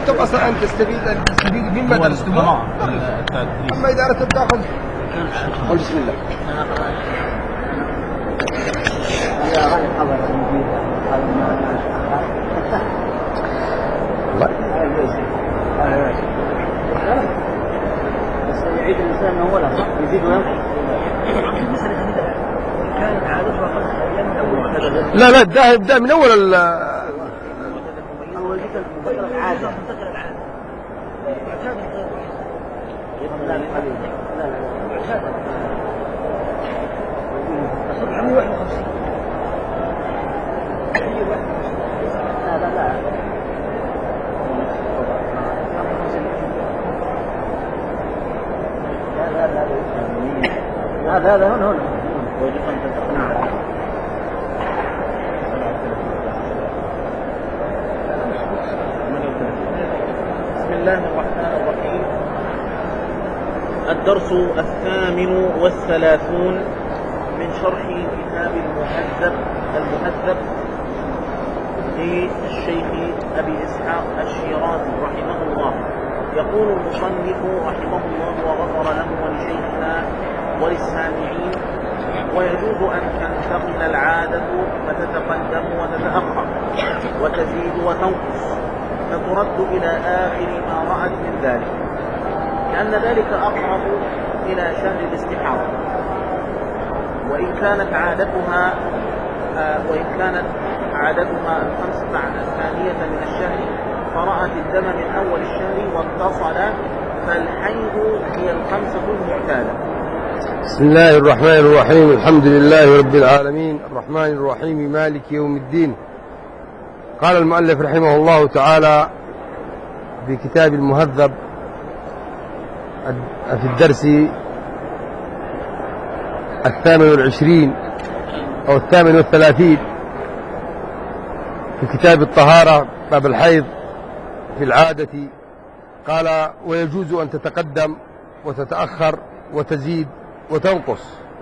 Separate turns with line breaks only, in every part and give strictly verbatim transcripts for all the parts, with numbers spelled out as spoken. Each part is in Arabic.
أنتم أصلا أن تستفيد أن تستفيد مما درستموه. أما إذا أردت تأخذ قل بسم الله.
بس يعيد الإنسان من أولها صح؟ يزيد وينقص. كانت عادتها خمسة أيام من أول.
لا لا ده يبدأ من أول ال.
أول ذكر مبكرة عادة. مبكرة العادة. لا لا لا لا. سبعمية وواحد وخمسين. لا لا لا. هذا هذا هنا هنا
بسم الله الرحمن الرحيم. الدرس الثامن والثلاثون من شرح كتاب المهذب المهذب للشيخ أبي إسحاق الشيرازي رحمه الله. يقول المصنف رحمه الله وغفر له ولشيخنا وللسامعين: ويجوز أن تنتقل العادة فتتقدم وتتأخر وتزيد وتنقص فترد إلى آخر ما رأت من ذلك، لأن ذلك أقرب إلى شهر الاستحاضة. وإن كانت عادتها آه وإن كانت عادتها الخمسة الثانية من الشهر فرأت الدم من أول الشهر واتصل، فالحيض هي الخمسة المعتادة.
بسم الله الرحمن الرحيم. الحمد لله رب العالمين الرحمن الرحيم مالك يوم الدين. قال المؤلف رحمه الله تعالى في كتاب المهذب في الدرس الثامن والعشرين أو الثامن والثلاثين في كتاب الطهارة باب الحيض في العادة، قال: ويجوز أن تتقدم وتتأخر وتزيد وتنقص.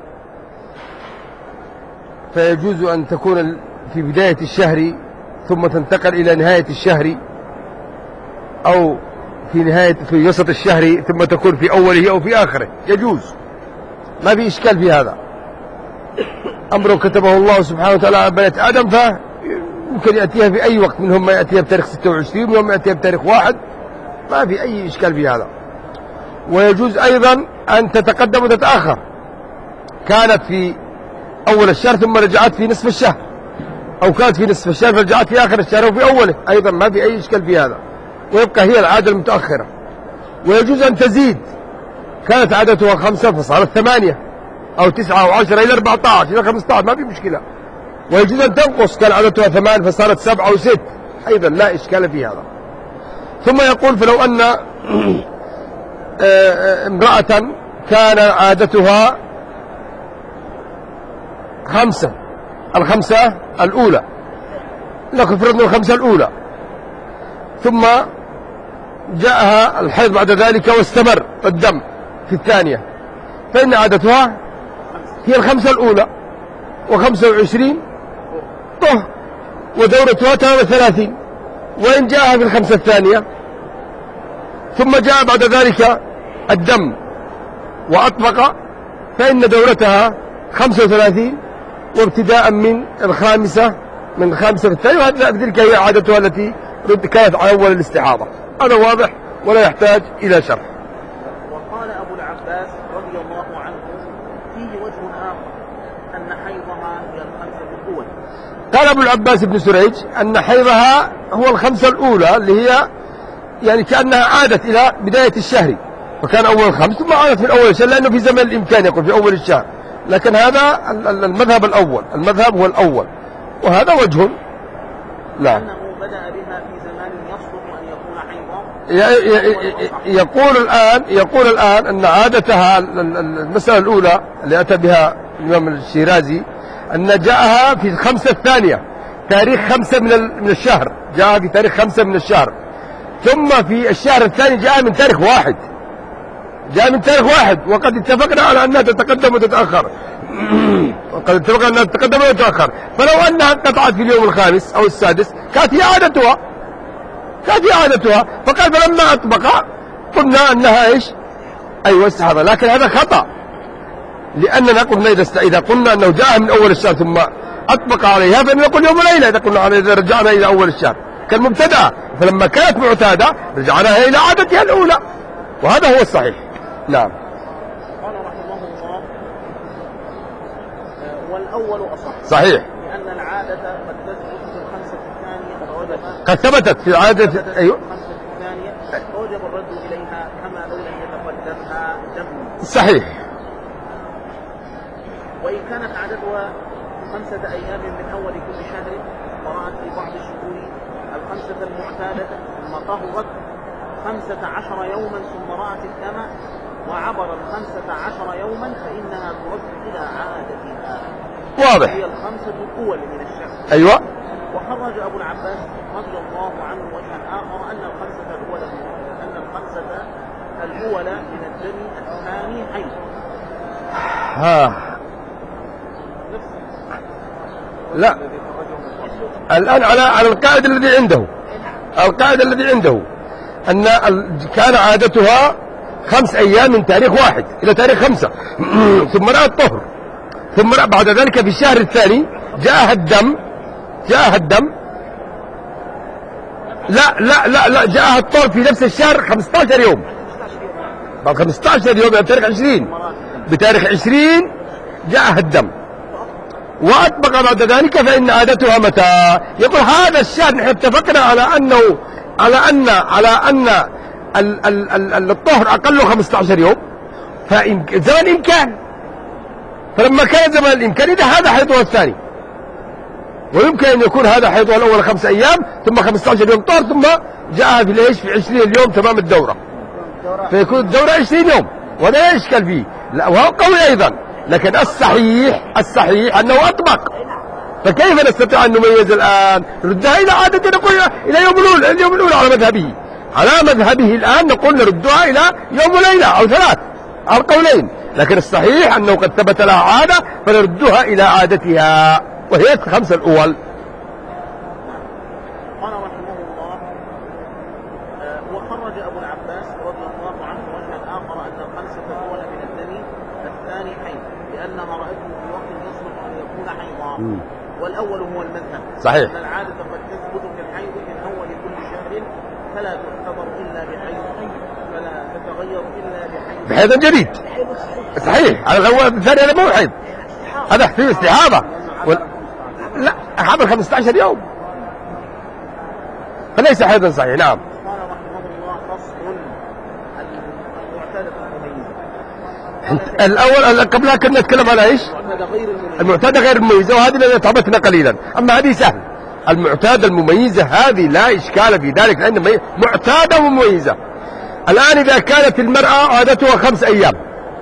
فيجوز أن تكون في بداية الشهر ثم تنتقل إلى نهاية الشهر، أو في نهاية في وسط الشهر ثم تكون في أوله أو في آخره. يجوز، ما في إشكال في هذا. أمر كتبه الله سبحانه وتعالى على بني آدم، فيمكن يأتيها في أي وقت، منهم ما يأتيها بتاريخ ستة وعشرين ومنهم ما يأتيها بتاريخ واحد، ما في أي إشكال في هذا. ويجوز أيضا أن تتقدم وتتأخر، كانت في أول الشهر ثم رجعت في نصف الشهر، أو كانت في نصف الشهر فرجعت في آخر الشهر وفي أوله، أيضا ما في أي إشكال في هذا، ويبقى هي العادة المتأخرة. ويجوز أن تزيد، كانت عادتها خمسة فصارت ثمانية أو تسعة أو عشرة إلى أربعة عشر إلى خمسة عشر، ما في مشكلة. ويجوز أن تنقص، كان عادتها ثمان فصارت سبعة أو ست، أيضا لا إشكال في هذا. ثم يقول: فلو أن امرأة كان عادتها خمسة، الخمسة الأولى، لكن فرضنا الخمسة الأولى، ثم جاءها الحيض بعد ذلك واستمر الدم في الثانية، فإن عادتها هي الخمسة الأولى وخمسة وعشرين طه، ودورتها ثلاثة وثلاثين. وإن جاءها في الخمسة الثانية ثم جاء بعد ذلك الدم وأطبق، فإن دورتها خمسة وثلاثين، وابتداء من الخامسة من الخامسة في الثانية، وتلك هي عادتها التي كانت على أول الاستحاضة. هذا واضح ولا يحتاج إلى شرح.
وقال أبو العباس رضي الله عنه: فيه وجه آخر أن حيضها هي الخمسة الأول.
قال أبو العباس بن سريج أن حيضها هو الخمسة الأولى، اللي هي يعني كأنها عادت إلى بداية الشهر، فكان أول الخمس ثم عادت من أول الشهر، لأنه في زمن الإمكان يقول في أول الشهر، لكن هذا المذهب الأول، المذهب هو الأول، وهذا وجه. لا،
أنه بدأ بها في زمان يصلح أن يكون حيضا.
يقول الآن يقول الآن أن عادتها المسألة الأولى اللي أتى بها الإمام الشيرازي أن جاءها في الخمسة الثانية، تاريخ خمسة من من الشهر، جاءها في تاريخ خمسة من الشهر، ثم في الشهر الثاني جاء من تاريخ واحد، جاء من تاريخ واحد، وقد اتفقنا على أنها تتقدم وتتأخر وقد اتفقنا أنها تتقدم وتتأخر. فلو أنها انقطعت في اليوم الخامس أو السادس كانت هي عادتها، هذه عادتها. فقال فلما أطبق قلنا أنها إيش؟ أيوة استحاضة. لكن هذا خطأ، لأننا قلنا إذا إذا قلنا أنه جاء من أول الشهر ثم أطبق عليها فنقول يوم وليلة. إذا قلنا إذا رجعنا إلى أول الشهر كالمبتدأ، فلما كانت معتادة رجعناها إلى عادتها الأولى، وهذا هو الصحيح. نعم.
قال رحمه الله والأول أصح.
صحيح.
لأن العادة قد تثبت في الخمسة الثانية فوجب
قد ثبتت في عادة أيوه
الخمسة الثانية فوجب الرد إليها كما لو لم يتقدمها دم.
صحيح.
وإن كانت عادتها خمسة أيام من أول كل شهر ورأت في بعض الشهور الخمسة المعتادة ثم طهرت خمسة عشر يوما ثم رأت الدم وعبر الخمسة عشر يوما فإنها ترد إلى عادتها.
واضح.
هي الخمسة الأول من الشهر.
أيوة.
وخرج أبو العباس رضي الله عنه وجها آخر أن الخمسة الأولى أن الخمسة الأولى من الدم الثاني حيض.
ها. لا الآن على على القاعدة الذي عنده القاعدة الذي عنده أن كان عادتها خمس أيام من تاريخ واحد إلى تاريخ خمسة ثم رأت الطهر، ثم بعد ذلك في الشهر الثاني جاءها الدم جاءها الدم لا لا لا لا جاءها الطهر في نفس الشهر خمسة عشر يوم، بعد خمسة عشر يوم بتاريخ عشرين بتاريخ عشرين جاءها الدم وأطبق بعد ذلك، فإن عادتها متى؟ يقول هذا الشهر نحن اتفقنا على أنه على أن على أن ال ال ال الطهر أقله خمسة عشر يوم، فزمن الإمكان، فلما كان زمن الإمكان إذا هذا حيضها الثاني، ويمكن أن يكون هذا حيضها الأول خمس أيام ثم خمسة عشر يوم طهر ثم جاءها في ليش في عشرين يوم تمام الدورة، فيكون الدورة عشرين يوم، وهذا لا إشكال فيه. لا وهو قوي أيضا، لكن الصحيح الصحيح أنه أطبق. فكيف نستطيع أن نميز الآن؟ نردها إلى عادة نقول إلى يوم الأولى اليوم الأولى على مذهبه على مذهبه الآن نقول نردها إلى يوم وليلة أو ثلاث القولين، لكن الصحيح أنه قد ثبت لها عادة فنردها إلى عادتها وهي الخمسة الأول.
قال رحمه الله وخرج أبو العباس رضي الله عنه وجها آخر أن الخمسة الأولى من الدم الثاني حيض لأنها رأته في وقت يصلح أن يكون حيضا، والأول هو المذهب.
صحيح.
أن العادة قد تثبت كالحيض من أول كل شهر فلا تعتبر إلا بحيض فلا تتغير إلا بحيض
بحيض جديد. صحيح. على الأول الثاني هذا مو حيض، هذا فيه استحاضة وال... لا هذا خمسة عشر يوم فليس حيضا صحيح. نعم.
قال رحمه الله فصل المعتادة المميزة.
الأول قبلها كنا نتكلم على إيش؟ المعتادة غير المميزة، وهذه التي تعبتنا قليلا، أما هذه سهل. المعتادة المميزة هذه لا إشكال في ذلك لأن معتادة ومميزة. الآن إذا كانت المرأة عادتها خمس أيام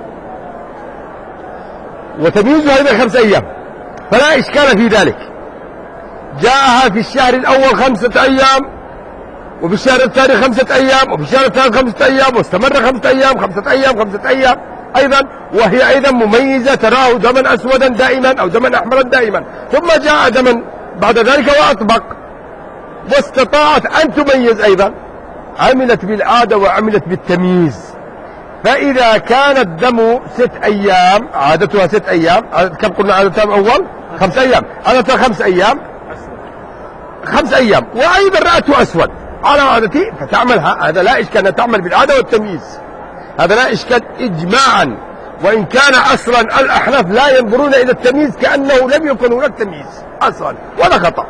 وتمييزها إلى خمس أيام فلا إشكال في ذلك، جاءها في الشهر الأول خمسة أيام وفي الشهر الثاني خمسة أيام وفي الشهر الثالث خمسة أيام واستمر خمسة أيام خمسة أيام خمسة أيام أيضا، وهي أيضا مميزة تراه دما أسودا دائما أو دما أحمرا دائما، ثم جاء دما بعد ذلك وأطبق واستطاعت أن تميز أيضا، عملت بالعادة وعملت بالتمييز. فإذا كان الدم ست أيام عادتها ست أيام، كم قلنا عادتها الأول؟ خمس أيام، عادتها خمس أيام خمس أيام وأيضا رأته أسود على عادتي فتعملها، هذا لا إشكال أن تعمل بالعادة والتمييز، هذا لا إشكال إجماعا، وإن كان أصلا الأحناف لا ينظرون إلى التمييز كأنه لم يكن هناك تمييز أصلا ولا خطأ.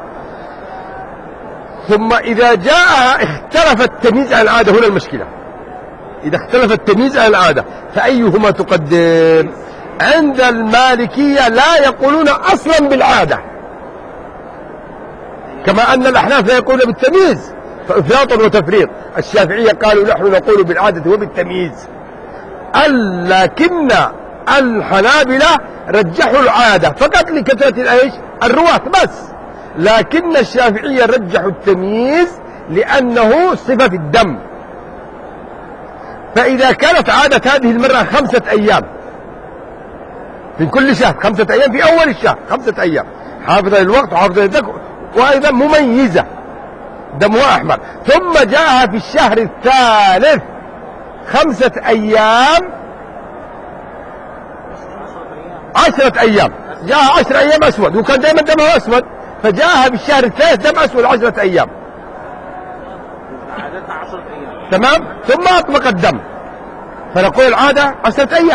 ثم إذا جاء اختلف التمييز عن العادة، هنا المشكلة، إذا اختلف التمييز عن العادة فأيهما تقدم؟ عند المالكية لا يقولون أصلا بالعادة كما أن الأحناف لا يقولون بالتمييز، فإفراط وتفريط. الشافعية قالوا نحن نقول بالعادة وبالتمييز، لكن الحنابلة رجحوا العادة فقط لكثرة الأيش الرواة بس، لكن الشافعية رجحوا التمييز لأنه صفة في الدم. فإذا كانت عادة هذه المرة خمسة أيام في كل شهر، خمسة أيام في أول الشهر، خمسة أيام حافظة للوقت وحافظة للذكر وأيضا مميزة، دمها أحمر، ثم جاءها في الشهر الثالث خمسة أيام عشرة أيام، جاءها عشرة أيام أسود، وكان دائما دمها أسود، فجاءها في الشهر الثالث دم أسود عشرة أيام.
عادتها عشرة أيام.
تمام. ثم أطلق الدم، فنقول العادة عشرة أيام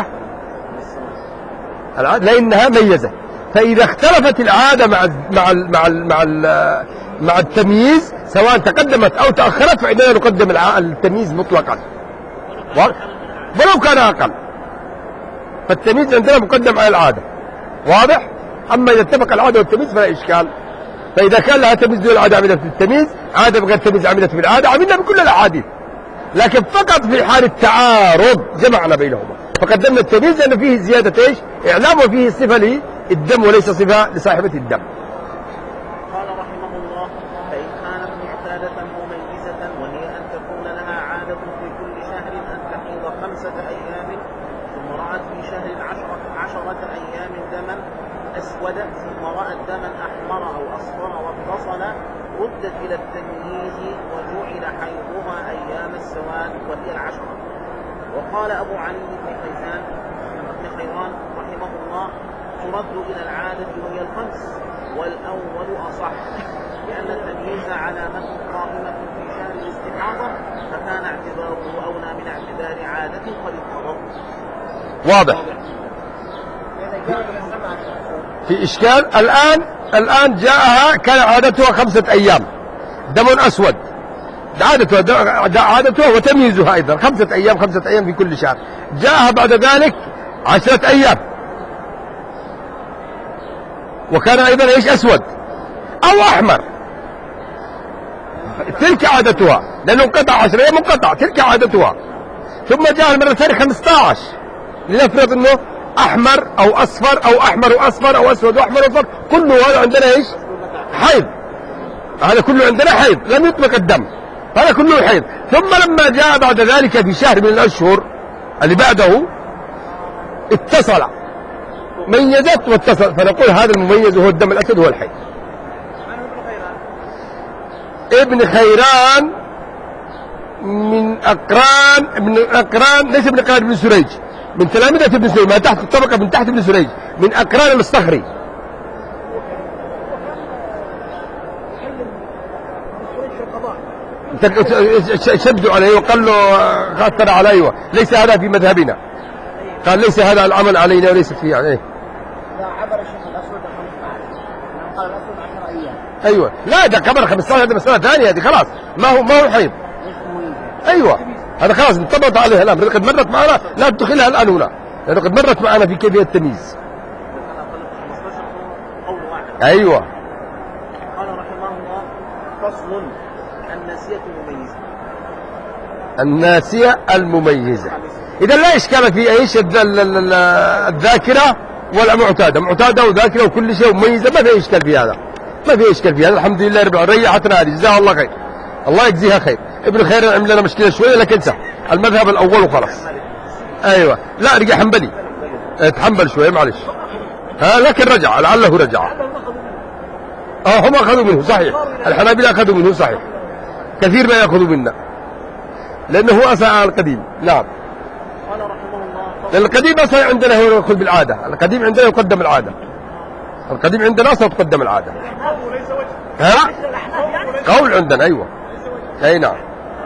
العادة لأنها ميزة. فإذا اختلفت العادة مع مع مع مع مع التمييز سواء تقدمت أو تأخرت فإننا نقدم التمييز مطلقا ولو كان أقل، فالتمييز عندنا مقدم على العادة. واضح؟ أما إذا اتفق العادة والتمييز فلا إشكال. فإذا كان لها تمييز دون العادة عملت بالتمييز، عادة بغير تمييز عملت بالعادة، عملنا بكل الأحاديث، لكن فقط في حال التعارض جمعنا بينهما فقدمنا التمييز لأن فيه زيادة إيش؟ إعلام، وفيه صفة للدم وليس صفة لصاحبة الدم.
قال رحمه الله: فإن كانت معتادة مميزة وهي أن تكون لها عادة في كل شهر أن تحيض خمسة أيام، ثم رأت في شهر عشرة, عشرة أيام دما أسود، ثم رأت دما أحمر أو أصفر واتصل، ردت إلى التمييز وجعل حيضها أيام السواد وهي العشرة. وقال أبو علي بن خيزان بن خيران رحمه الله: ترد إلى العادة وهي الخمس، والأول أصح، لأن التمييز علامة قائمة في شهر الاستحاضة، فكان اعتباره أولى من اعتبار عادة قد اضطرت.
واضح؟ في إشكال؟ الآن الآن جاءها كان عادتها خمسة أيام دم أسود، عادتها عادتها وتمييزها أيضا خمسة أيام خمسة أيام في كل شهر. جاءها بعد ذلك عشرة أيام وكان أيضا إيش؟ أسود أو أحمر، تلك عادتها لأنه انقطع عشرة أيام منقطع، تلك عادتها. ثم جاء المرة الثانية خمسة عشر، لنفرض أنه أحمر أو أصفر أو أحمر وأصفر أو أسود وأحمر وأصفر، كله هذا عندنا إيش؟ حيض، هذا كله عندنا حيض، لم يطلق الدم، هذا كله حيض. ثم لما جاء بعد ذلك في شهر من الأشهر اللي بعده اتصل، ميزت واتصل، فنقول هذا المميز هو الدم الأسود هو الحيض. ابن خيران من أقران ابن أقران ليس ابن أقران ابن سريج، من تلامذة ابن سريج، ما تحت الطبقة من تحت ابن سريج، من أقران الصخري. شدوا عليه وقال له خاطر على أيوة ليس هذا في مذهبنا، قال ليس هذا العمل علينا وليس فيه عليه.
لا عبر الشيخ الأسود خمسة عشر، قال الأسود عشر أيام.
أيوة لا ده كبر خمسة عشر، هذه مسألة ثانية، هذه خلاص ما هو ما هو حيض. أيوة هذا خلاص انطبق عليها الأمر، قد مرت معنا لا تدخلها الآن هنا، لأنه قد مرت معنا في كيفية التمييز. أيوة.
قال رحمه الله: فصل: الناسية المميزة.
الناسية المميزة إذا لا إشكال في إيش؟ الذاكرة والمعتادة، معتادة وذاكرة وكل شيء مميزة، ما في إشكال في هذا، ما في إشكال في هذا، الحمد لله رب العالمين. ريحتنا هذه جزاها الله خير، الله يجزيها خير. ابن خير عمل لنا مشكلة شوية لكن سهل، المذهب الأول وخلاص. أيوة لا رجع حنبلي، تحنبل شوية معلش، ها لكن رجع لعله رجع. اه هم أخذوا منه صحيح، الحنابلة أخذوا منه صحيح، كثير ما يأخذوا منا لأنه هو أساء على القديم. نعم.
قال رحمه الله:
لأن القديم أصلا عندنا هو يأخذ بالعادة، القديم عندنا يقدم العادة، القديم عندنا أصلا تقدم العادة. ها؟ قول عندنا أيوة. أي نعم.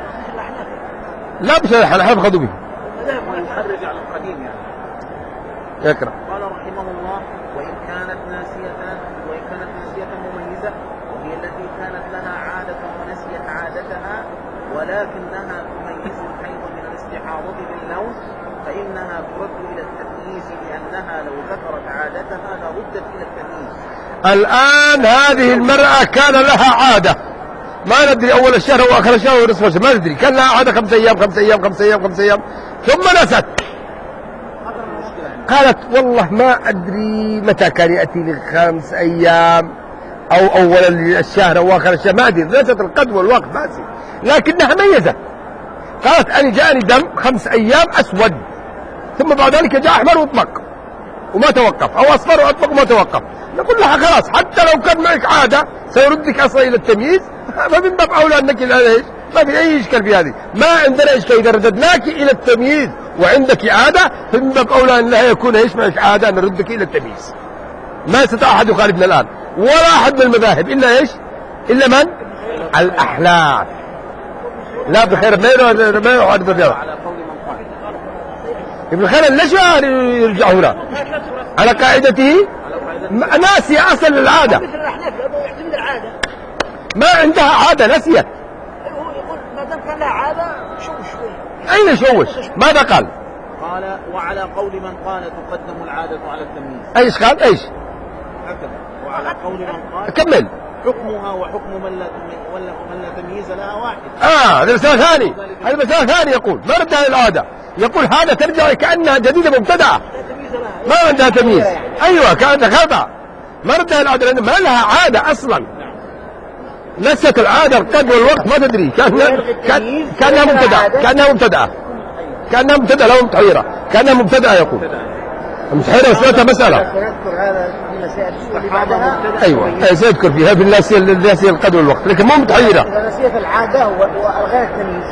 لا بس الحنابلة أخذوا به.
يخرج على القديم يعني.
يقرأ.
قال رحمه الله: وإن كانت ناسية وإن كانت ناسية مميزة وهي التي كانت لها عادة ونسيت عادتها ولكنها تميز الحيض من الاستحاضة باللون، فإنها ترد إلى التمييز، لأنها لو ذكرت عادتها لردت إلى التمييز.
الآن هذه المرأة كان لها عادة، ما ندري أول الشهر وآخر الشهر ونصف الشهر، ما ندري، كان لها عادة خمسة أيام خمسة أيام خمسة أيام خمسة أيام، ثم نست، قالت والله ما أدري متى كان يأتي لي خمس أيام أو أول الشهر أو آخر الشهر، ما أدري، نست القدر والوقت باسي، لكنها ميزت، قالت أنا جاءني دم خمس أيام أسود، ثم بعد ذلك جاء أحمر وأطلق وما توقف، أو أصفر وأطلق وما توقف، نقول لها خلاص حتى لو كان معك عادة سيردك أصلا إلى التمييز، فمن باب أولى أنك الآن إيش ما في أي إشكال في هذه. ما عندنا إشكال إذا رددناك إلى التمييز وعندك عادة، فمن باب أولى أن لا يكون إيش معك عادة نردك إلى التمييز. ما استطاع أحد يخالفنا الآن ولا أحد من المذاهب إلا إيش إلا من الأحلاف. لا بخير ما ما يعرض الرياضة. ابن خلل ليش يرجع هنا على قاعدته ناسي أصل العادة، ما عندها عادة نسيت.
ما دام كان لها عادة شوش شوي.
أين شوش؟ ماذا قال؟
قال وعلى قول من قال تقدم العادة على التمييز.
ايش قال؟ ايش؟
هكذا وعلى قول من قال
كمل.
حكمها وحكم من لا ولا من لا تمييز لها واحد.
اه هذا مثال ثاني، هذا مثال ثاني يقول ما ردها للعادة، يقول هذا ترجع كأنها جديدة مبتدعة ما عندها تمييز. ايوه كأنها خطأ ما ردها للعادة لأن ما لها عادة أصلا، نسيت العادة القدر والوقت ما تدري كأنها كأنها مبتدعة كأنها مبتدعة كأنها مبتدعة لو متحيرة كأنها مبتدعة يقول متحيرة سمعتها مسألة.
سنذكر هذا في مسائل اللي بعدها.
أيوة سيذكر فيها في الناسية الناسية القدر والوقت لكن مو متحيرة.
إذا نسيت العادة وألغيت التمييز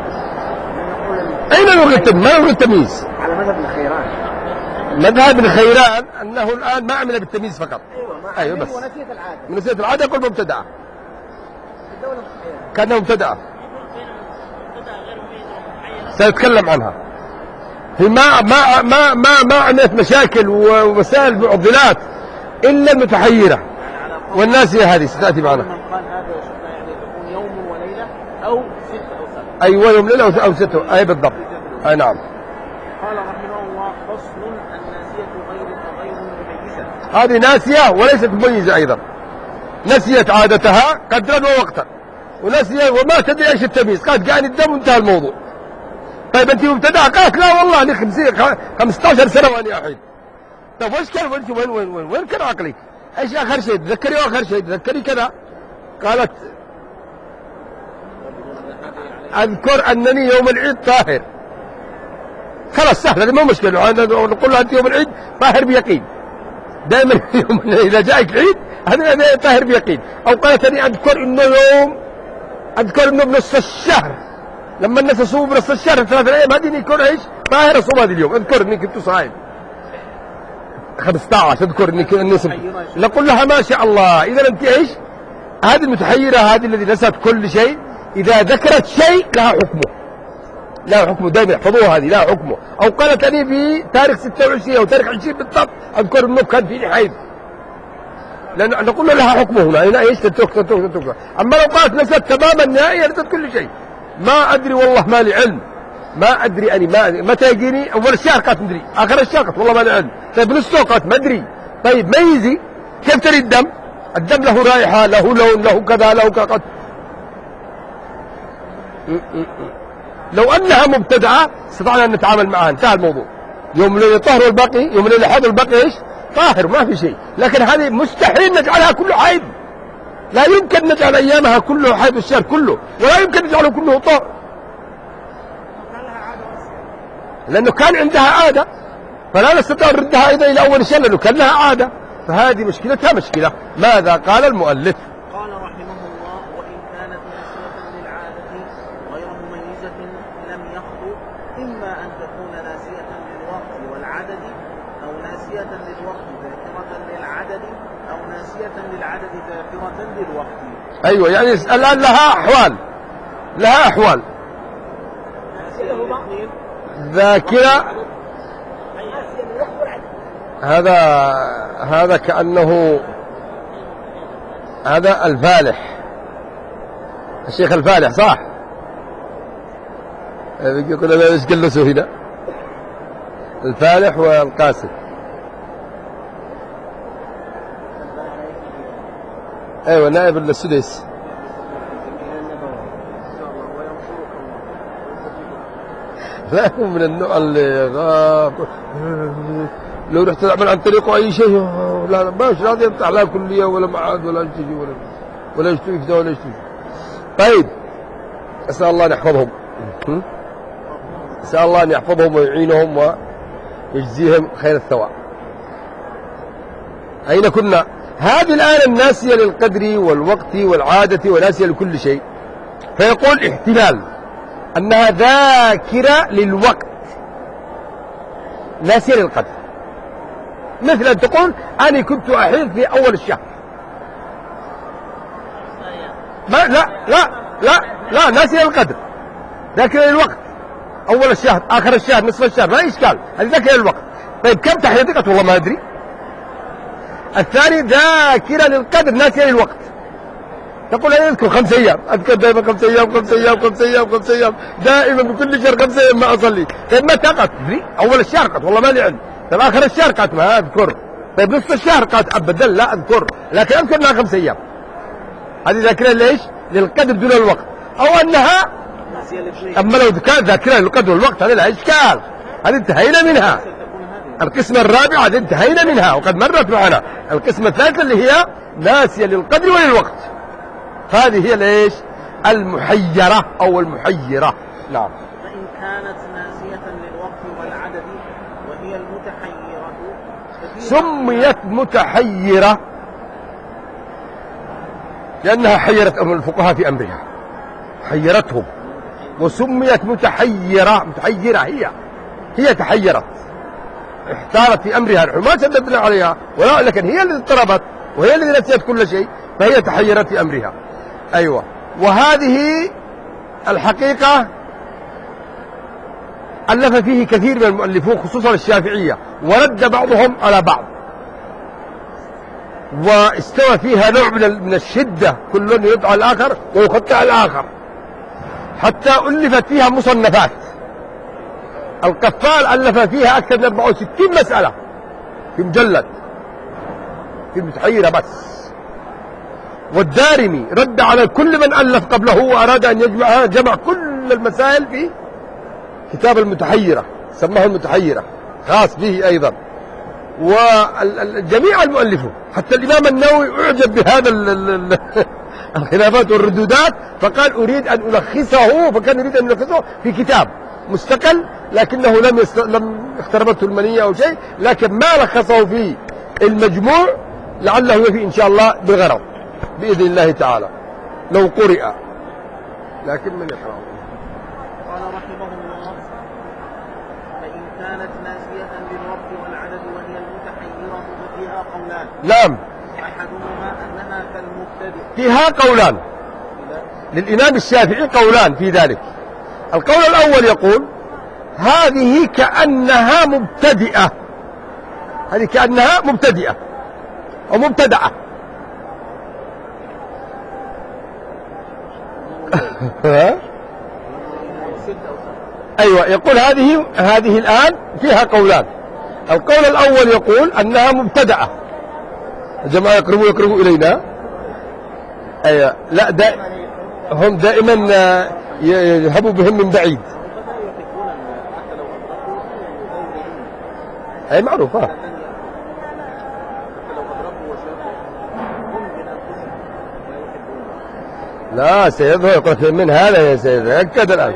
أين نلغي التمييز؟ ما نلغي التمييز
على مذهب ابن خيران.
مذهب ابن خيران أنه الآن ما عمل بالتمييز فقط.
أيوة ما
أيوة بس
ونسيت العادة.
نسيت العادة يقول مبتدعة
الدولة
كأنها مبتدعة سنتكلم عنها. هي ما ما ما ما ما عملت مشاكل ومسائل معضلات إلا المتحيرة والناسية هذه ستأتي معنا.
من قال هذا يعني تكون يوم وليلة أو ستة أو سبعة.
أيوة يوم ليلة أو ستة أي بالضبط. أي نعم.
قال رحمه الله فصل الناسية غير غير مميزة.
هذه ناسية وليست مميزة أيضا، نسيت عادتها قدرا ووقتا ونسيت وما تدري ايش التمييز، قالت قاعد الدم وانتهى الموضوع. طيب انت مبتدأ؟ قالت لا والله لي خمسة عشر سنة وانا احيد. طيب وش كان وين وين وين وين, وين كان عقلك؟ ايش اخر شيء تذكري واخر شيء تذكري كذا؟ قالت اذكر انني يوم العيد طاهر. خلاص سهل هذه مو مشكلة، نقول لها انت يوم العيد طاهر بيقين. دائما يوم اذا جاءك العيد هذا طاهر بيقين. او قالت اني اذكر انه يوم اذكر انه بنص الشهر لما الناس يصوموا بنص الشهر ثلاثة ايام هذه يكون ايش؟ طاهر اصوم هذا اليوم، اذكر اني كنت صايم خمسة عشر اذكر اني اني صمت. نقول لها ما شاء الله اذا انت ايش؟ هذه المتحيرة هذه الذي نسيت كل شيء اذا ذكرت شيء لها حكمه، لا حكمه دائما احفظوها هذه لا حكمه. او قالت اني في تاريخ ستة وعشرين او تاريخ عشرين بالضبط اذكر انه كان في حيض، لأن نقول لها حكمه هنا هنا ايش تتوك تتوك تتوك. اما لو قالت نسيت تماما نهائيا نسيت كل شيء ما ادري والله ما لي علم ما ادري اني ما متى يجيني اول الشهر قالت مدري اخر الشهر قالت والله ما لي علم. طيب نصه قالت ما ادري. طيب ميزي كيف تري الدم؟ الدم له رائحه له لون له كذا له كذا قالت لو انها مبتدعه استطعنا ان نتعامل معها انتهى الموضوع. يوم الليل طهر والباقي يوم الليل حيض والباقي ايش؟ طاهر ما في شيء. لكن هذه مستحيل نجعلها كله حيض، لا يمكن نجعل ايامها كله حيض الشهر كله ولا يمكن نجعله كله طهر لانه كان عندها عاده فلا نستطيع نردها ايضا الى اول شهر لانه كان لها عاده. فهذه مشكلتها مشكله. ماذا قال المؤلف؟
قال رحمه الله وإن كانت ناسية للعادة غير مميزة لم يخلو إما أن تكون ناسية للوقت والعدد أو ناسية للوقت ذاكرة للعدد أو ناسية للعدد ذاكرة للوقت.
أيوة يعني الآن لها أحوال لها أحوال ذاكرة. هذا هذا كأنه هذا الفالح الشيخ الفالح صح؟ يقول أنا إيش جلسوا هنا الفالح والقاسم. أيوة نائب السديس. لا هو من النوع اللي غاب لو رحت تعمل عن طريقه أي شيء لا لا ماش راضي يفتح لا كلية ولا معاد ولا يشتري ولا ولا يشتري كذا ولا يشتري. طيب أسأل الله أن يحفظهم أسأل الله أن يحفظهم ويعينهم ويجزيهم خير الثواب. أين كنا؟ هذه الآن الناسية للقدر والوقت والعادة وناسية لكل شيء، فيقول احتمال أنها ذاكرة للوقت ناسية للقدر، مثل أن تقول أنا كنت أحيض في أول الشهر. ما لا لا لا لا ناسية للقدر، ذاكرة للوقت، أول الشهر آخر الشهر نصف الشهر ما إشكال، هذه ذاكرة للوقت. طيب كم تحيضك؟ والله ما أدري. الثاني ذاكرة للقدر ناسية للوقت، تقول أنا أذكر خمس أيام، أذكر دائما خمس أيام خمس أيام خمس أيام خمس أيام دائما بكل شهر خمس أيام ما أصلي. طيب متى قالت؟ أول الشهر قالت والله ما لي علم. طيب آخر الشهر قالت ما أذكر. طيب نصف الشهر قالت أبدا لا أذكر، لكن أذكر أنها خمس أيام. هذه ذاكرة ليش؟ للقدر دون الوقت. أو أنها أما لو كانت ذاكرة للقدر والوقت هذا لا إشكال، هذه انتهينا منها. القسمة الرابعة هذه انتهينا منها وقد مرت معنا. القسمة الثالثة اللي هي ناسية للقدر وللوقت، هذه هي ليش؟ المحيرة أو المحيرة. نعم.
فإن كانت ناسية للوقت والعدد وهي المتحيرة
سميت متحيرة لأنها حيرت الفقهاء في أمرها، حيرتهم، وسميت متحيرة. متحيرة هي هي تحيرت، احتارت في أمرها، نحن ما شددنا عليها ولا، لكن هي اللي اضطربت وهي اللي نسيت كل شيء، فهي تحيرت في أمرها. أيوة. وهذه الحقيقة ألف فيه كثير من المؤلفون خصوصا الشافعية، ورد بعضهم على بعض، واستوى فيها نوع من الشدة، كل يدعى الآخر ويخطئ الآخر، حتى ألفت فيها مصنفات. القفال ألف فيها أكثر من أربعة وستين مسألة في مجلد في المتحيرة بس. والدارمي رد على كل من ألف قبله وأراد أن يجمعها، جمع كل المسائل في كتاب المتحيرة، سماه المتحيرة، خاص به أيضا. وجميع المؤلفون حتى الإمام النووي أعجب بهذا الخلافات والردودات، فقال أريد أن ألخصه، فكان يريد أن يلخصه في كتاب مستقل، لكنه لم يست... لم اختربته المنية أو شيء، لكن ما لخصه في المجموع لعله يفي إن شاء الله بغرض بإذن الله تعالى لو قرئ، لكن من يقرأه.
قال رحمه الله: فإن كانت ناسية للوقت والعدد وهي المتحيرة ففيها قولان.
نعم.
أحدهما أنها كالمبتدئ.
فيها قولان للإمام الشافعي، قولان في ذلك. القول الأول يقول هذه كأنها مبتدئة، هذه كأنها مبتدئة أو مبتدعة. أيوة. يقول هذه هذه الآن فيها قولان. القول الأول يقول أنها مبتدعة. الجماعة يقربوا يقربوا إلينا. أيوة. لا دائما هم دائما يذهبوا بهم من بعيد. أي معروفة. لا سيظهر يقول من هذا يا سيد أكد الآن.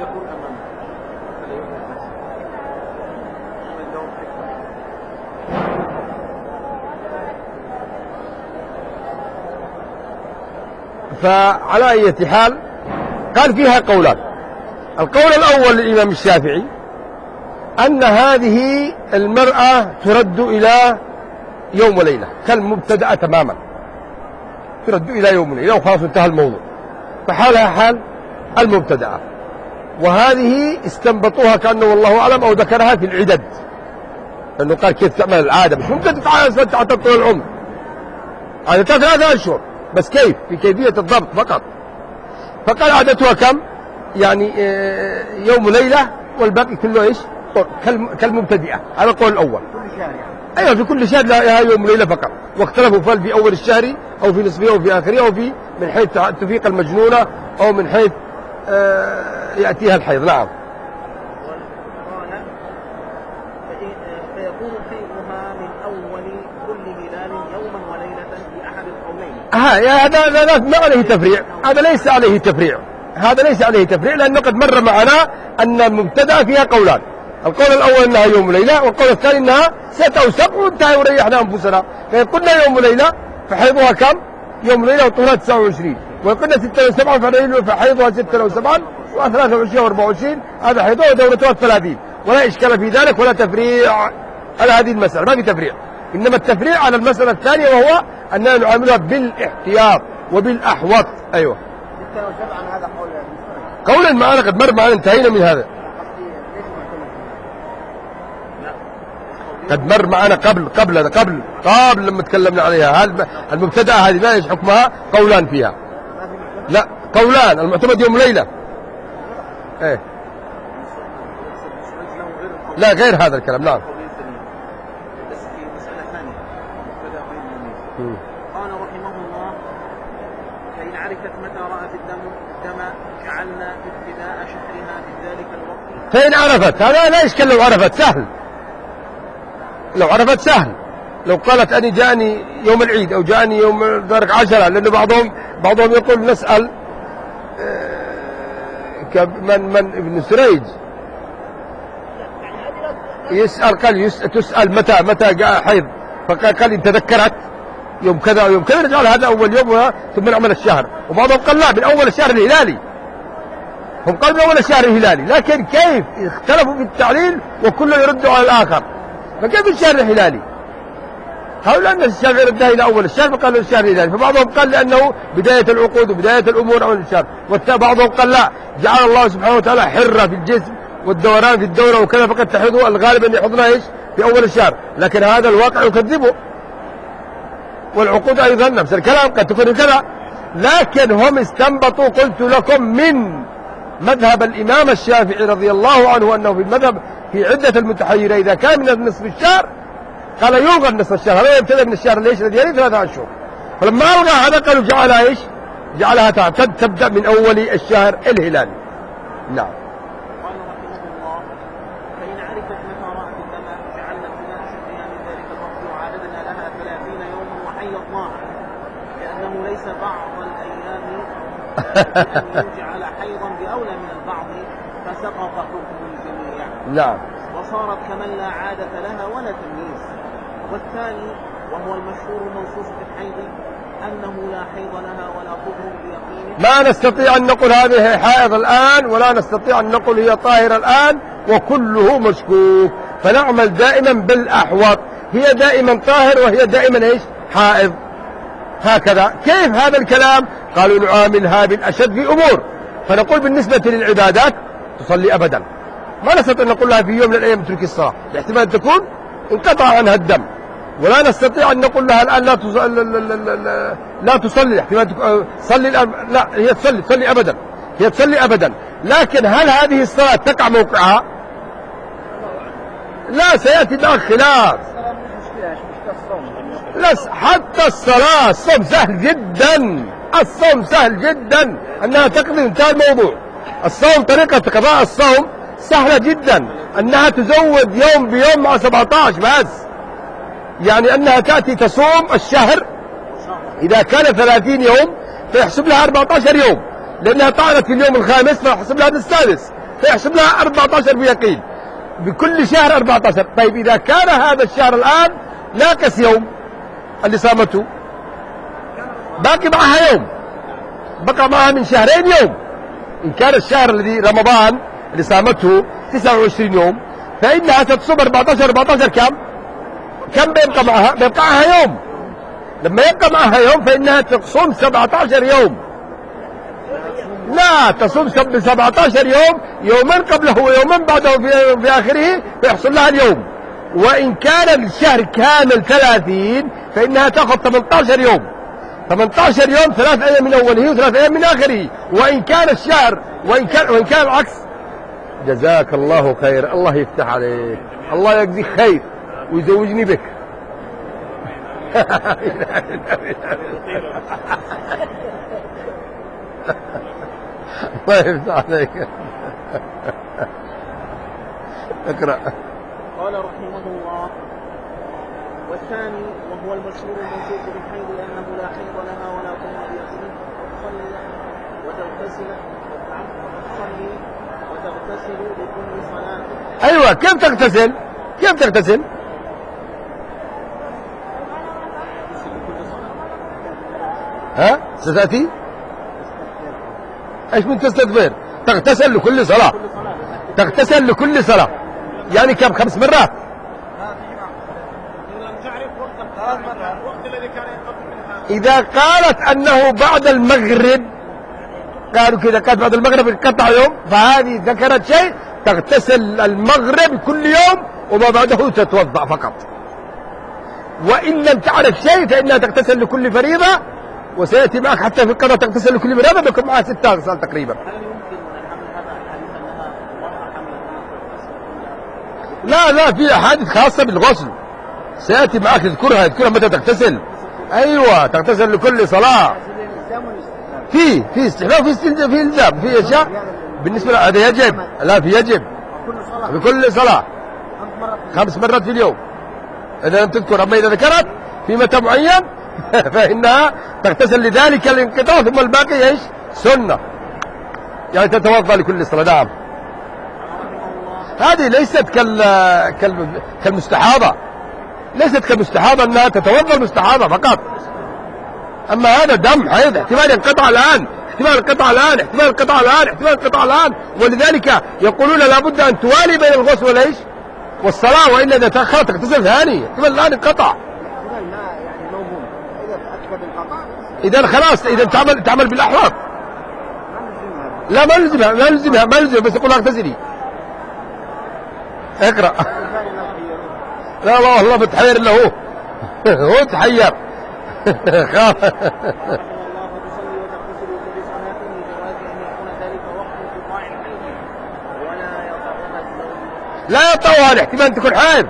فعلى أي حال قال فيها قولان. القول الأول للإمام الشافعي أن هذه المرأة ترد إلى يوم وليلة كالمبتدأة تماما، ترد إلى يوم وليلة وخلاص انتهى الموضوع، فحالها حال المبتدأة. وهذه استنبطوها كأنه والله أعلم أو ذكرها في العدد، لأنه قال كيف تعمل العادة، مش ممكن تتعطل طول العمر، عادتها ثلاثة أشهر بس كيف في كيفية الضبط فقط. فقال عادتها كم؟ يعني يوم وليلة والباقي كله إيش؟ كالمبتدئة. هذا القول الأول.
كل شهر يعني.
أيوة في كل شهر لها يوم وليلة فقط. واختلفوا فهل في أول الشهر أو في نصفه أو في آخره أو في من حيث تفيق المجنونة أو من حيث آه يأتيها الحيض. نعم.
قال فيكون حيضها من أول كل هلال يوما وليلة في أحد القولين.
ها هذا ما عليه تفريع، هذا ليس عليه تفريع، هذا ليس عليه تفريع لأنه قد مر معنا أن المبتدأ فيها قولان. القول الأول أنها يوم وليلة، والقول الثاني أنها ستة أو سبع وانتهى وريحنا أنفسنا. فإن قلنا يوم وليلة فحيضها كم؟ يوم ليلة وطهرها تسعة وعشرين، وقلنا ستة وسبعة فحيضها ستة وسبعة وثلاثة وعشرين وأربعة وعشرين، هذا حيضها ودورتها الثلاثين، ولا إشكال في ذلك ولا تفريع على هذه المسألة، ما في تفريع. إنما التفريع على المسألة الثانية وهو أننا نعاملها بالاحتياط وبالأحوط. أيوة.
ستة وسبعة هذا قول
قولا معنا قد مر معنا، انتهينا من هذا. قد مر معنا قبل قبل هذا قبل قبل لما تكلمنا عليها. هل المبتدأة هذه ما ايش حكمها؟ قولان فيها. لا قولان، المعتمد يوم ليلة. ايه لا غير هذا الكلام. نعم.
بس في مسألة ثانية قال رحمه الله: فإن عرفت متى رأت الدم الدم جعلنا ابتداء شهرها في ذلك الوقت.
فإن عرفت، هذا لا إشكال. لو عرفت سهل، لو عرفت سهل. لو قالت أني جاني يوم العيد أو جاني يوم ذلك عشرة، لأنه بعضهم بعضهم يقول نسأل من من ابن سريج يسأل، قال تسأل متى متى جاء حيض، فقال قال إن تذكرت يوم كذا ويوم كذا نجعل هذا أول يوم ثم نعمل الشهر. وبعضهم قال لا، من أول الشهر الهلالي. هم قالوا من أول الشهر الهلالي، لكن كيف اختلفوا في التعليل وكله يرد على الآخر. فكيف الشهر الهلالي؟ قالوا لأن الشهر يردها إلى أول الشهر، فقالوا الشهر الهلالي. فبعضهم قال لأنه بداية العقود وبداية الأمور أول الشهر، وبعضهم قال لا، جعل الله سبحانه وتعالى حرة في الجسم والدوران في الدورة وكذا، فقد تحضوا الغالب أن يحضنها إيش في أول الشهر، لكن هذا الواقع يكذبه. والعقود أيضا نفس الكلام قد تكون كذا، لكن هم استنبطوا قلت لكم من مذهب الإمام الشافعي رضي الله عنه أنه في المذهب في عدة المتحيرة إذا كان من نصف الشهر قال يلغى نصف الشهر، هذا يبتدأ من الشهر ليش الذي يلي ثلاثة أشهر. فلما ألغى هذا قالوا جعلها إيش؟ جعلها تبدأ من أول الشهر الهلالي. نعم.
قال رحمه الله: فإن عرفت متى رأت الدم جعلنا ابتداء شهرها من ذلك الوقت وعددنا لها ثلاثين يوما وحيضناها، لأنه ليس بعض الأيام أن يجعل حيضا بأولى من البعض، فسقط حكم الجميع.
نعم.
وصارت كمن لا عادة لها ولا تمييز. والثاني وهو المشهور المنصوص في الحيض أنه لا حيض لها ولا طهر بيقين.
ما نستطيع أن نقول هذه حائض الآن، ولا نستطيع أن نقول هي طاهرة الآن، وكله مشكوك. فنعمل دائما بالأحوط، هي دائما طاهر وهي دائما إيش؟ حائض. هكذا. كيف هذا الكلام؟ قالوا نعاملها بالأشد في أمور. فنقول بالنسبة للعبادات تصلي أبدا، ما نستطيع أن نقول لها في يوم من الأيام تركي الصلاة، احتمال أن تكون انقطع عنها الدم. ولا نستطيع أن نقول لها الآن لا تصلي، لا تصلي، احتمال صلي الآن، لا، هي تصلي تصلي أبدا، هي تصلي أبدا. لكن هل هذه الصلاة تقع موقعها؟ لا، سيأتي معك خلاف. لا، حتى الصلاة الصوم سهل جدا، الصوم سهل جدا أنها تقضي، انتهى الموضوع. الصوم طريقة قضاء الصوم سهلة جدا، أنها تزود يوم بيوم مع سبعة عشر بس، يعني أنها تأتي تصوم الشهر إذا كان ثلاثين يوم فيحسب لها أربعة عشر يوم، لأنها طعنت في اليوم الخامس فيحسب لها السادس، فيحسب لها أربعة عشر بيقين، بكل شهر أربعة عشر. طيب إذا كان هذا الشهر الآن ناقص يوم اللي صامته، باقي معها يوم، بقى معها من شهرين يوم. إن كان الشهر الذي رمضان اللي صامته تسعة وعشرين يوم، فإنها ستصوم أربعة عشر أربعة عشر كم؟ كم بيبقى معها؟ بيبقى معها يوم. لما يبقى معها يوم فإنها تصوم سبعة عشر يوم. لا، تصوم سبعة عشر يوم، يوما قبله ويوما بعده في, في آخره، فيحصل لها اليوم. وإن كان الشهر كامل ثلاثين فإنها تأخذ ثمانية عشر يوم، ثمانية عشر يوم، ثلاث أيام من أوله وثلاث أيام من آخره. وإن كان الشهر وإن كان وإن كان العكس. جزاك الله خير، الله يفتح عليك، الله يجزيك خير ويزوجني بك. الله يفتح عليك. اقرأ.
قال رحمه الله: والثاني وهو المشهور المنصوص بالحيض أنه لا حيض لها ولا طهر بيقين، تصلي وتغتسل تصلي وتغتسل لكل صلاة.
أيوة، كيف تغتسل؟ كيف تغتسل؟ ها ستأتي ايش من تستدبر؟ تغتسل لكل صلاة، تغتسل لكل صلاة يعني كم؟ خمس مرات. إذا قالت أنه بعد المغرب، قالوا كذا قالت بعد المغرب انقطع يوم، فهذه ذكرت شيء، تغتسل المغرب كل يوم وما بعده تتوضأ فقط. وإن لم تعرف شيء فإنها تغتسل لكل فريضة، وسيأتي معك حتى في القضاء تغتسل لكل فريضة بيكون معها ستة أغسال تقريبا. لا لا في أحاديث خاصة بالغسل سيأتي معك يذكرها، يذكرها متى تغتسل. أيوة تغتسل لكل صلاة. في في استحباب، في استلزام، في إلزام، في أشياء بالنسبة هذا يجب، لا في يجب بكل صلاة خمس مرات في اليوم إذا لم تذكر. أما إذا ذكرت في متى معين فإنها تغتسل لذلك الانقطاع، ثم الباقي ايش؟ سنة، يعني تتوضأ لكل صلاة. نعم هذه ليست كال... كال... كالمستحاضة، ليست كالمستحاضة أنها تتوضأ المستحاضة فقط. أما هذا دم حيض احتمال ينقطع الآن، احتمال ينقطع الآن، احتمال ينقطع الآن، احتمال ينقطع الآن، ولذلك يقولون لابد أن توالي بين الغسل والإيش والصلاة، وإلا إذا تأخرت تغتسل ثاني احتمال الآن انقطع. إذا خلاص إذا تعمل تعمل بالأحوط. لا ما نلزمها ما نلزمها ما نلزمها بس يقول اغتسلي. اقرأ. لا لا والله بتحير إلا هو هو تحير. خاف. لا يطوها الاحتمال أن تكون حائض.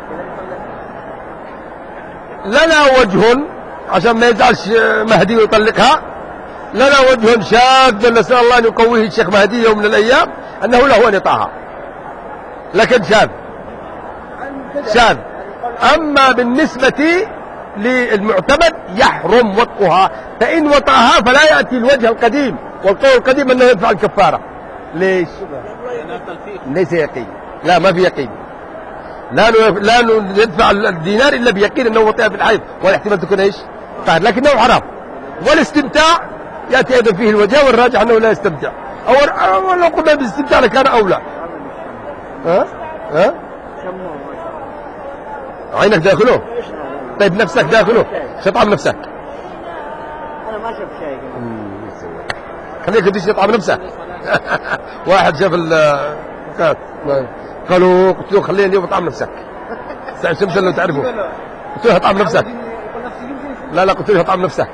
لنا وجه عشان ما يزعلش مهدي ويطلقها، لنا وجه شاذ نسأل الله أن يقويه الشيخ مهدي يوم من الأيام أنه له أن يطاها، لكن شاذ شاذ. أما بالنسبة للمعتمد يحرم وطئها، فإن وطئها فلا يأتي الوجه القديم، والقول القديم أنه يدفع الكفارة. ليش؟ ليس يقين، لا ما في يقين، لا لا يدفع الدينار إلا بيقين أنه وطئها في الحيض والاحتمال تكون إيش؟ طاهر، لكنه حرام. والاستمتاع يأتي أيضا فيه الوجه، والراجح أنه لا يستمتع، أو لو قلنا بالاستمتاع لكان أولى. ها؟ ها؟ عينك داخله؟ طيب نفسك داخله؟ شطعم نفسك.
أنا ما شفت شيء.
خليك تدش تطعم نفسك. واحد شاف ال قالوا قلت له خليه اليوم اطعم نفسك. سعد شمس لو تعرفه. قلت له اطعم نفسك. لا لا قلت له اطعم نفسك.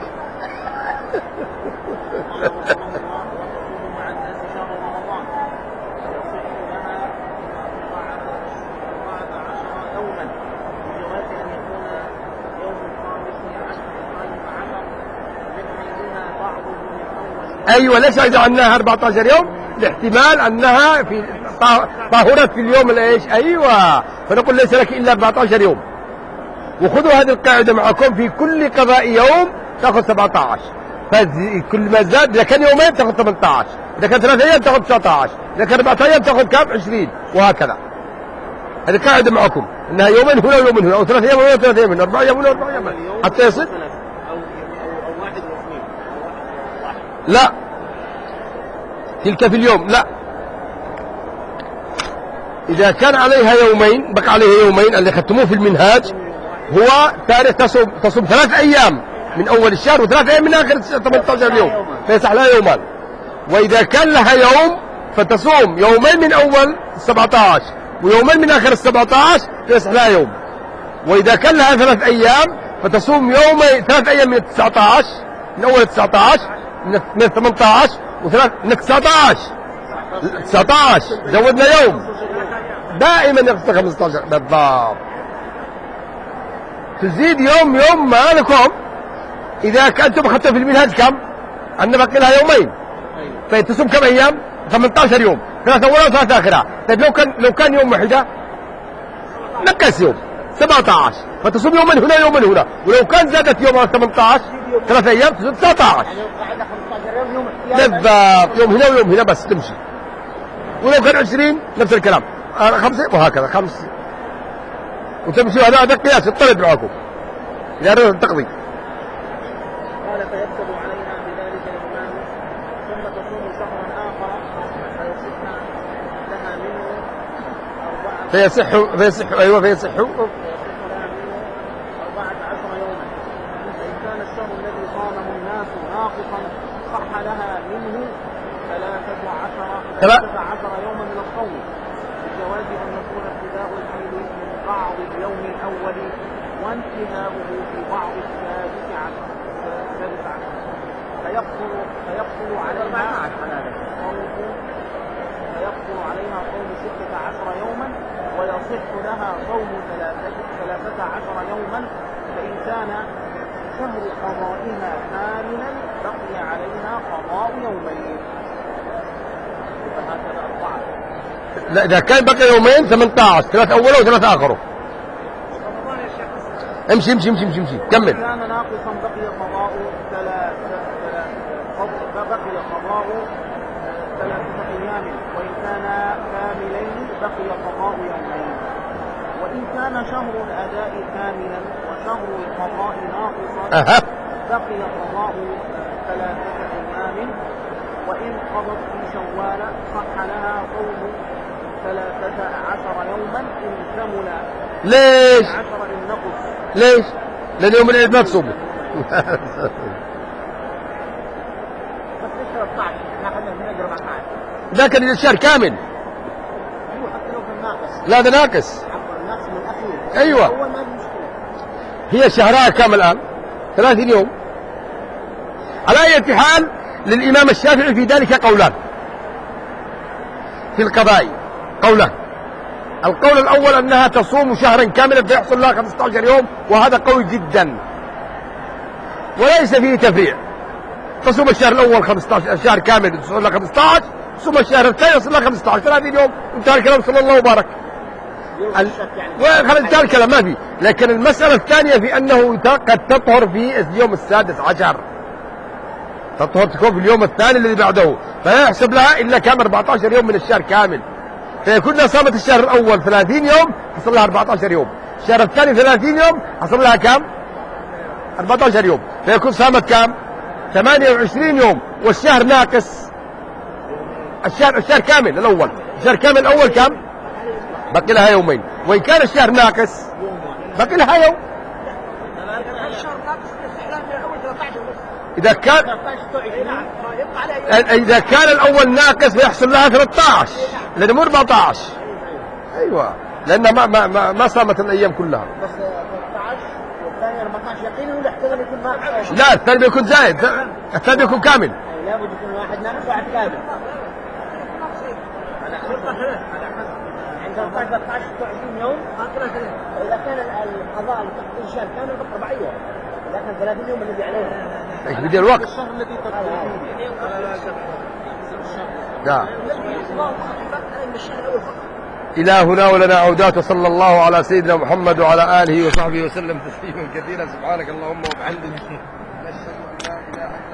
ايوه ليش اذا عناها أربعة عشر يوم؟ لاحتمال انها في طاهرت في اليوم الايش؟ ايوه فنقول ليس لك الا أربعة عشر يوم. وخذوا هذه القاعده معكم، في كل قضاء يوم تاخذ سبعة عشر، فكل ما زاد اذا كان يومين تاخذ ثمانية عشر، اذا كان ثلاث ايام تاخذ تسعة عشر، اذا كان أربعة ايام تاخذ كم؟ عشرين، وهكذا. هذه قاعده معكم انها يومين هنا ويومين هنا، او ثلاث ايام هنا وثلاث ايام هنا، اربع ايام هنا واربع ايام هنا، حتى يصل. لا تلك في اليوم لا، إذا كان عليها يومين بقى عليها يومين اللي ختموه في المنهاج، هو تاريخ تصوم تصوم ثلاث أيام من أول الشهر وثلاث أيام من آخر ثمانية عشر يوم، فيصح لها يومان. وإذا كان لها يوم فتصوم يومين من أول السبعة عشر ويومين من آخر السبعة عشر، فيصح لها يوم. وإذا كان لها ثلاث أيام فتصوم يومين ثلاث أيام من التسعة عشر، من أول التسعة عشر من ثمانية عشر وثلاث من تسعة عشر تسعة عشر زودنا يوم، دائما يقصد خمسة عشر بالضبط. تزيد يوم يوم ما لكم. إذا كنتم أخذتم في المنهاج كم؟ أن باقي لها يومين، فتصوم كم أيام؟ ثمانية عشر يوم، ثلاثة أولى وثلاثة آخرة. طيب لو كان لو كان يوم واحدة نقص يوم سبعة عشر، فتصوم يومين هنا يومين هنا. ولو كان زادت يوم ثمانية عشر ثلاثة أيام تصوم تسعة عشر بالضبط، يوم هنا ويوم هنا بس تمشي. ولو كان عشرين نفس الكلام، خمسة وهكذا خمس، وتمشي. هذا هذا قياس الطلب معكم إذا أردت تقضي.
قال فيكتب عليها
فيصح فيصح أيوة فيصح
أربعة عشر يوما. فإن كان الشهر الذي صامه الناس ناقصا صح لها منه ثلاثة عشر ثلاثة عشر يوما من الصوم، بجواز أن يكون ابتداء الحيض من بعض اليوم الأول وانتهاؤه في بعض السادس عشر السادس عشر فيقصر فيقصر عليها صوم فيقصر عليها صوم ستة عشر يوما، ويصح لها صوم ثلاثة عشر يوما. فإن كان شهر قضائها كاملا بقي عليها قضاء يومين. فهكذا أربعة.
لا إذا كان بقي يومين ثمانية عشر، ثلاث أوله وثلاث آخره. امشي امشي امشي امشي, امشي. كمل.
كان ناقصا بقي قضاء ثلاثة بقي قضاء ثلاثة أيام، وإن كان كاملين بقي قضاء يومين. وإن كان شهر الأداء كاملا وشهر القضاء ناقصا
أه.
بقي قضاء ثلاثة أيام. وإن قضت في شوال صح لها صوم ثلاثة عشر يوما إن كمل.
ليش؟
عشر إن نقص.
ليش؟ لأن يوم العيد ما تصومه. ذاك الشهر كامل. لا ده ناقص. ايوه هي شهرها كامل الان ثلاثين يوم. على اي حال للامام الشافعي في ذلك قولان في القضاء، قولان. القول الاول انها تصوم شهرا كاملا فيحصل لها خمسة عشر يوم، وهذا قوي جدا وليس فيه تفريع. تصوم الشهر الاول خمسة عشر الشهر كامل تصوم لها خمسة عشر، تصوم الشهر الثاني يصل لها خمسة عشر، ثلاثين يوم. انتهى الكلام صلى الله وبارك. انتهى الكلام ما في. لكن المسألة الثانية في أنه قد تطهر في اليوم السادس عشر، تطهر تكون في اليوم الثاني الذي بعده، فيحسب لها إلا كام أربعة عشر يوم من الشهر كامل. فيكون لها صامت الشهر الأول ثلاثين يوم حصل لها أربعة عشر يوم، الشهر الثاني ثلاثين يوم حصل لها كام؟ أربعة عشر يوم، فيكون صامت كام؟ ثمانية وعشرين يوم. والشهر ناقص، الشهر الشهر كامل الأول، الشهر كامل الأول كام؟ بقي لها يومين. وإن كان الشهر ناقص بقي لها يوم. إذا كان إذا كان الأول ناقص فيحصل لها ثلاثة عشر لأنه مو أربعة عشر. أيوة لأن ما ما ما, ما صامت الأيام كلها.
بس ثلاثة عشر والثاني أربعة عشر يقينا ولا احتمال يكون ناقص؟
لا الثاني بيكون زائد، الثاني بيكون كامل.
لابد يكون واحد ناقص وواحد كامل. عند ثلاثة عشر وعشرين يوم إذا كان القضاء تقضي الشهر كامل بقى أربع أيام، إذا كان ثلاثين يوم الذي عليه.
إيش بدي الوقت؟
الشهر الذي تقضي فيه.
لا. إلى هنا ولنا عودات، وصلى الله على سيدنا محمد وعلى آله وصحبه وسلم تسليما كثيرا. سبحانك اللهم وبحمدك.